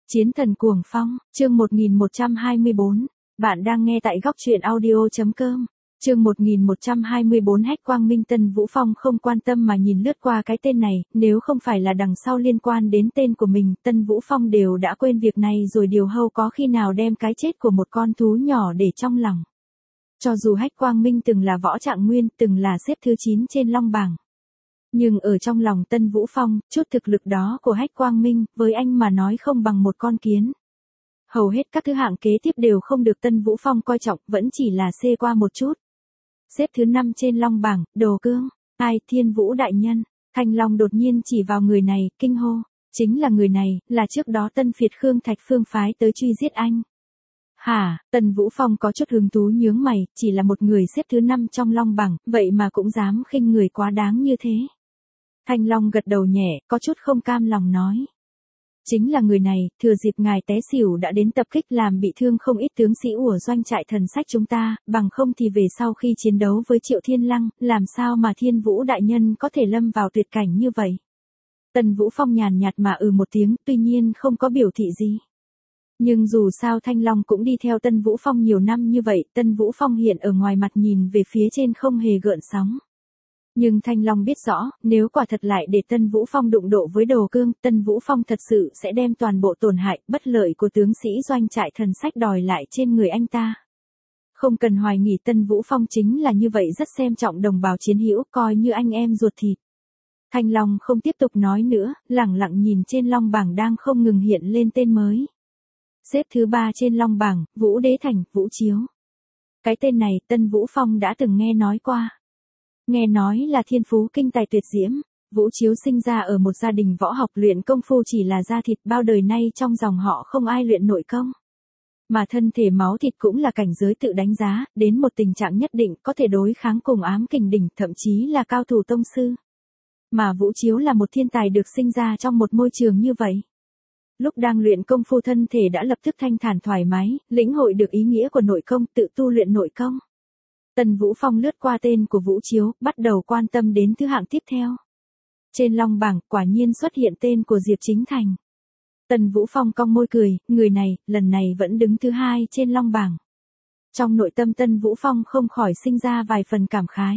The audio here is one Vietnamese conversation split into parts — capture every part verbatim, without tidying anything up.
Chiến thần cuồng phong, chương một nghìn một trăm hai mươi bốn. Bạn đang nghe tại góc truyện audio chấm com. Chương một nghìn một trăm hai mươi bốn. Hách Quang Minh. Tân Vũ Phong không quan tâm mà nhìn lướt qua cái tên này, nếu không phải là đằng sau liên quan đến tên của mình, Tân Vũ Phong đều đã quên việc này rồi. Điều hâu có khi nào đem cái chết của một con thú nhỏ để trong lòng. Cho dù Hách Quang Minh từng là võ trạng nguyên, từng là xếp thứ chín trên long bảng. Nhưng ở trong lòng Tân Vũ Phong, chút thực lực đó của Hách Quang Minh, với anh mà nói không bằng một con kiến. Hầu hết các thứ hạng kế tiếp đều không được Tân Vũ Phong coi trọng, vẫn chỉ là xê qua một chút. Xếp thứ năm trên long bảng, Đồ Cương. Ai? Thiên Vũ đại nhân. Thanh Long đột nhiên chỉ vào người này, kinh hô. Chính là người này, là trước đó Tân Phiệt Khương Thạch Phương phái tới truy giết anh. Hả? Tân Vũ Phong có chút hứng thú nhướng mày, chỉ là một người xếp thứ năm trong long bảng, vậy mà cũng dám khinh người quá đáng như thế. Thanh Long gật đầu nhẹ, có chút không cam lòng nói. Chính là người này, thừa dịp ngài té xỉu đã đến tập kích làm bị thương không ít tướng sĩ của doanh trại thần sách chúng ta, bằng không thì về sau khi chiến đấu với Triệu Thiên Lăng, làm sao mà Thiên Vũ đại nhân có thể lâm vào tuyệt cảnh như vậy. Tân Vũ Phong nhàn nhạt mà ừ một tiếng, tuy nhiên không có biểu thị gì. Nhưng dù sao Thanh Long cũng đi theo Tân Vũ Phong nhiều năm như vậy, Tân Vũ Phong hiện ở ngoài mặt nhìn về phía trên không hề gợn sóng. Nhưng Thanh Long biết rõ, nếu quả thật lại để Tân Vũ Phong đụng độ với Đồ Cương, Tân Vũ Phong thật sự sẽ đem toàn bộ tổn hại, bất lợi của tướng sĩ doanh trại thần sách đòi lại trên người anh ta. Không cần hoài nghi, Tân Vũ Phong chính là như vậy, rất xem trọng đồng bào chiến hữu, coi như anh em ruột thịt. Thanh Long không tiếp tục nói nữa, lẳng lặng nhìn trên long bảng đang không ngừng hiện lên tên mới. Xếp thứ ba trên long bảng, Vũ Đế Thành, Vũ Chiếu. Cái tên này Tân Vũ Phong đã từng nghe nói qua. Nghe nói là thiên phú kinh tài tuyệt diễm, Vũ Chiếu sinh ra ở một gia đình võ học, luyện công phu chỉ là da thịt, bao đời nay trong dòng họ không ai luyện nội công. Mà thân thể máu thịt cũng là cảnh giới tự đánh giá, đến một tình trạng nhất định có thể đối kháng cùng ám kình đỉnh, thậm chí là cao thủ tông sư. Mà Vũ Chiếu là một thiên tài được sinh ra trong một môi trường như vậy. Lúc đang luyện công phu thân thể đã lập tức thanh thản thoải mái, lĩnh hội được ý nghĩa của nội công, tự tu luyện nội công. Tân Vũ Phong lướt qua tên của Vũ Chiếu, bắt đầu quan tâm đến thứ hạng tiếp theo. Trên long bảng, quả nhiên xuất hiện tên của Diệp Chính Thành. Tân Vũ Phong cong môi cười, người này, lần này vẫn đứng thứ hai trên long bảng. Trong nội tâm Tân Vũ Phong không khỏi sinh ra vài phần cảm khái.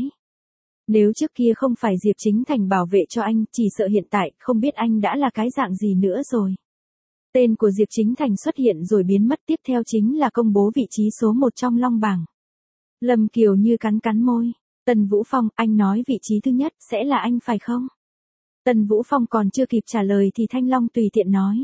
Nếu trước kia không phải Diệp Chính Thành bảo vệ cho anh, chỉ sợ hiện tại, không biết anh đã là cái dạng gì nữa rồi. Tên của Diệp Chính Thành xuất hiện rồi biến mất, tiếp theo chính là công bố vị trí số một trong long bảng. Lâm Kiều Như cắn cắn môi. Tân Vũ Phong, anh nói vị trí thứ nhất sẽ là anh phải không? Tân Vũ Phong còn chưa kịp trả lời thì Thanh Long tùy tiện nói.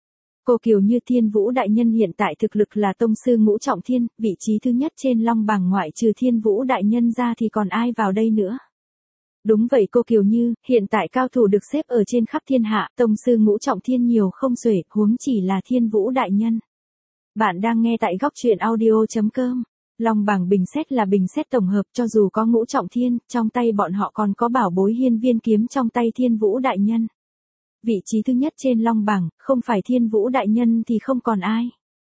Cô Kiều Như, Thiên Vũ đại nhân hiện tại thực lực là tông sư ngũ trọng thiên, vị trí thứ nhất trên long bảng ngoại trừ Thiên Vũ đại nhân ra thì còn ai vào đây nữa? Đúng vậy cô Kiều Như, hiện tại cao thủ được xếp ở trên khắp thiên hạ, tông sư ngũ trọng thiên nhiều không xuể, huống chỉ là Thiên Vũ đại nhân. Bạn đang nghe tại góc truyện audio chấm com. Long bảng bình xét là bình xét tổng hợp, cho dù có ngũ trọng thiên, trong tay bọn họ còn có bảo bối hiên viên kiếm trong tay Thiên Vũ đại nhân. Vị trí thứ nhất trên long bảng, không phải Thiên Vũ đại nhân thì không còn ai.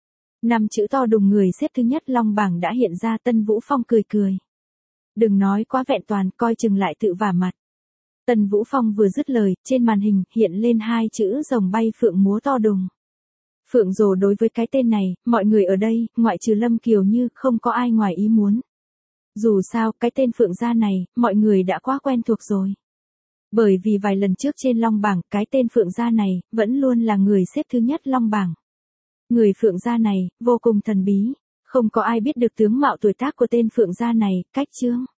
Năm chữ to đùng người xếp thứ nhất long bảng đã hiện ra. Tân Vũ Phong cười cười. Đừng nói quá vẹn toàn, coi chừng lại tự vả mặt. Tân Vũ Phong vừa dứt lời, trên màn hình hiện lên hai chữ rồng bay phượng múa to đùng. Phượng rồ, đối với cái tên này, mọi người ở đây, ngoại trừ Lâm Kiều Như, không có ai ngoài ý muốn. Dù sao, cái tên Phượng gia này, mọi người đã quá quen thuộc rồi. Bởi vì vài lần trước trên long bảng, cái tên Phượng gia này, vẫn luôn là người xếp thứ nhất long bảng. Người Phượng gia này, vô cùng thần bí, không có ai biết được tướng mạo tuổi tác của tên Phượng gia này, cách chương.